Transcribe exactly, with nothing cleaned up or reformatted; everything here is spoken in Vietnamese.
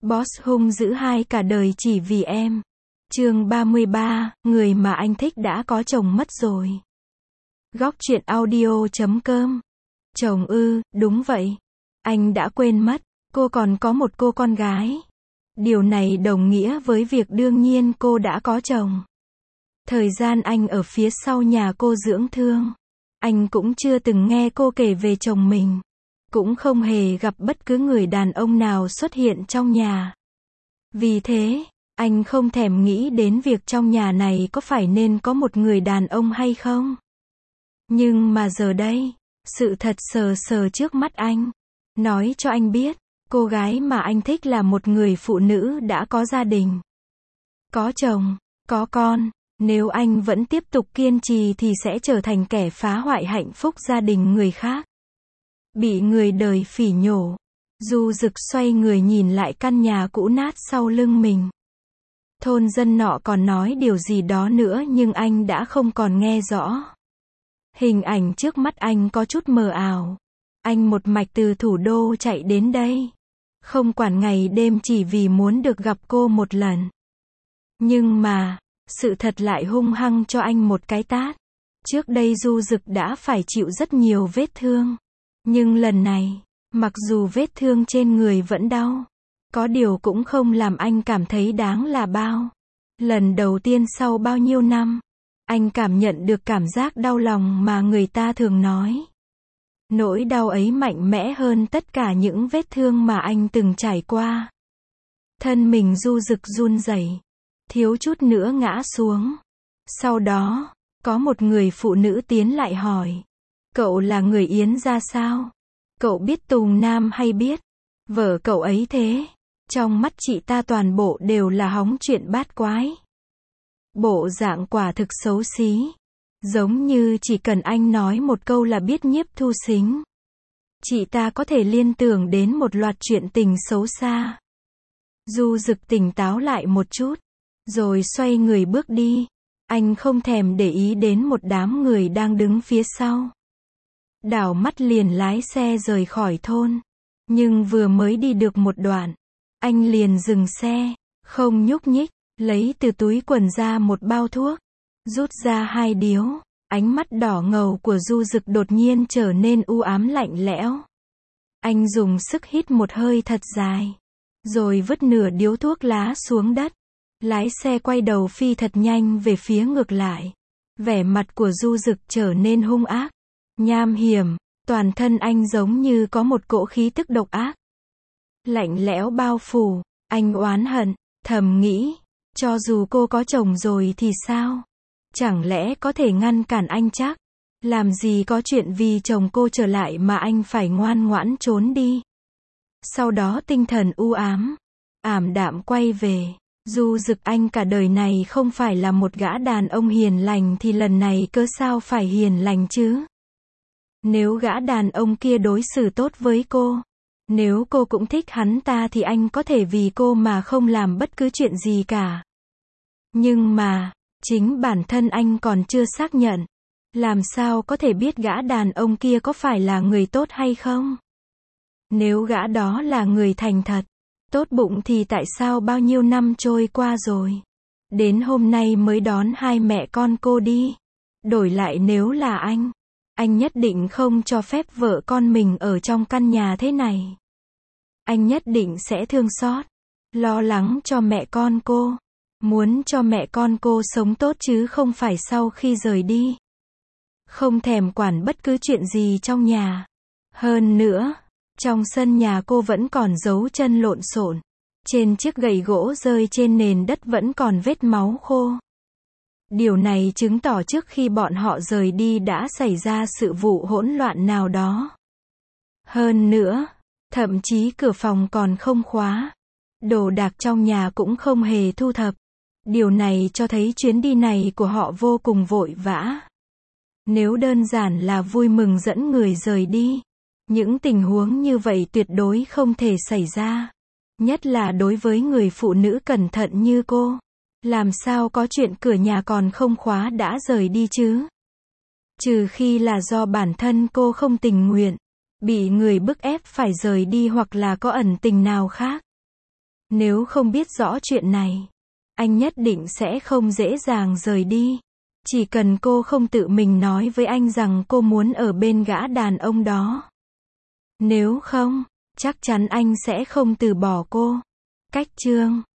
Boss hung dữ hai cả đời chỉ vì em. Chương ba mươi ba, người mà anh thích đã có chồng mất rồi. Góc truyện audio chấm com. Chồng ư, đúng vậy. Anh đã quên mất, cô còn có một cô con gái. Điều này đồng nghĩa với việc đương nhiên cô đã có chồng. Thời gian anh ở phía sau nhà cô dưỡng thương, anh cũng chưa từng nghe cô kể về chồng mình. Cũng không hề gặp bất cứ người đàn ông nào xuất hiện trong nhà. Vì thế, anh không thèm nghĩ đến việc trong nhà này có phải nên có một người đàn ông hay không. Nhưng mà giờ đây, sự thật sờ sờ trước mắt anh, nói cho anh biết, cô gái mà anh thích là một người phụ nữ đã có gia đình, có chồng, có con. Nếu anh vẫn tiếp tục kiên trì thì sẽ trở thành kẻ phá hoại hạnh phúc gia đình người khác. Bị người đời phỉ nhổ, Du Dực xoay người nhìn lại căn nhà cũ nát sau lưng mình. Thôn dân nọ còn nói điều gì đó nữa nhưng anh đã không còn nghe rõ. Hình ảnh trước mắt anh có chút mờ ảo. Anh một mạch từ thủ đô chạy đến đây, không quản ngày đêm chỉ vì muốn được gặp cô một lần. Nhưng mà, sự thật lại hung hăng cho anh một cái tát. Trước đây Du Dực đã phải chịu rất nhiều vết thương. Nhưng lần này, mặc dù vết thương trên người vẫn đau, có điều cũng không làm anh cảm thấy đáng là bao. Lần đầu tiên sau bao nhiêu năm, anh cảm nhận được cảm giác đau lòng mà người ta thường nói. Nỗi đau ấy mạnh mẽ hơn tất cả những vết thương mà anh từng trải qua. Thân mình Du Dực run rẩy, thiếu chút nữa ngã xuống. Sau đó, có một người phụ nữ tiến lại hỏi. Cậu là người Yến gia sao? Cậu biết Tùng Nam hay biết? Vợ cậu ấy thế. Trong mắt chị ta toàn bộ đều là hóng chuyện bát quái. Bộ dạng quả thực xấu xí. Giống như chỉ cần anh nói một câu là biết nhiếp thu xính. Chị ta có thể liên tưởng đến một loạt chuyện tình xấu xa. Du Dực tỉnh táo lại một chút, rồi xoay người bước đi. Anh không thèm để ý đến một đám người đang đứng phía sau. Đảo mắt liền lái xe rời khỏi thôn. Nhưng vừa mới đi được một đoạn, anh liền dừng xe, không nhúc nhích, lấy từ túi quần ra một bao thuốc, rút ra hai điếu. Ánh mắt đỏ ngầu của Du Dực đột nhiên trở nên u ám lạnh lẽo. Anh dùng sức hít một hơi thật dài, rồi vứt nửa điếu thuốc lá xuống đất. Lái xe quay đầu phi thật nhanh về phía ngược lại. Vẻ mặt của Du Dực trở nên hung ác, nham hiểm, toàn thân anh giống như có một cỗ khí tức độc ác. Lạnh lẽo bao phủ, anh oán hận, thầm nghĩ, cho dù cô có chồng rồi thì sao? Chẳng lẽ có thể ngăn cản anh chắc? Làm gì có chuyện vì chồng cô trở lại mà anh phải ngoan ngoãn trốn đi. Sau đó tinh thần u ám, ảm đạm quay về. Du Dực anh cả đời này không phải là một gã đàn ông hiền lành thì lần này cớ sao phải hiền lành chứ? Nếu gã đàn ông kia đối xử tốt với cô, nếu cô cũng thích hắn ta thì anh có thể vì cô mà không làm bất cứ chuyện gì cả. Nhưng mà, chính bản thân anh còn chưa xác nhận. Làm sao có thể biết gã đàn ông kia có phải là người tốt hay không? Nếu gã đó là người thành thật, tốt bụng thì tại sao bao nhiêu năm trôi qua rồi, đến hôm nay mới đón hai mẹ con cô đi? Đổi lại nếu là anh, anh nhất định không cho phép vợ con mình ở trong căn nhà thế này. Anh nhất định sẽ thương xót, lo lắng cho mẹ con cô, muốn cho mẹ con cô sống tốt chứ không phải sau khi rời đi. Không thèm quản bất cứ chuyện gì trong nhà. Hơn nữa, trong sân nhà cô vẫn còn dấu chân lộn xộn. Trên chiếc gậy gỗ rơi trên nền đất vẫn còn vết máu khô. Điều này chứng tỏ trước khi bọn họ rời đi đã xảy ra sự vụ hỗn loạn nào đó. Hơn nữa, thậm chí cửa phòng còn không khóa. Đồ đạc trong nhà cũng không hề thu thập. Điều này cho thấy chuyến đi này của họ vô cùng vội vã. Nếu đơn giản là vui mừng dẫn người rời đi, những tình huống như vậy tuyệt đối không thể xảy ra. Nhất là đối với người phụ nữ cẩn thận như cô. Làm sao có chuyện cửa nhà còn không khóa đã rời đi chứ? Trừ khi là do bản thân cô không tình nguyện, bị người bức ép phải rời đi hoặc là có ẩn tình nào khác. Nếu không biết rõ chuyện này, anh nhất định sẽ không dễ dàng rời đi. Chỉ cần cô không tự mình nói với anh rằng cô muốn ở bên gã đàn ông đó. Nếu không, chắc chắn anh sẽ không từ bỏ cô. Cách chương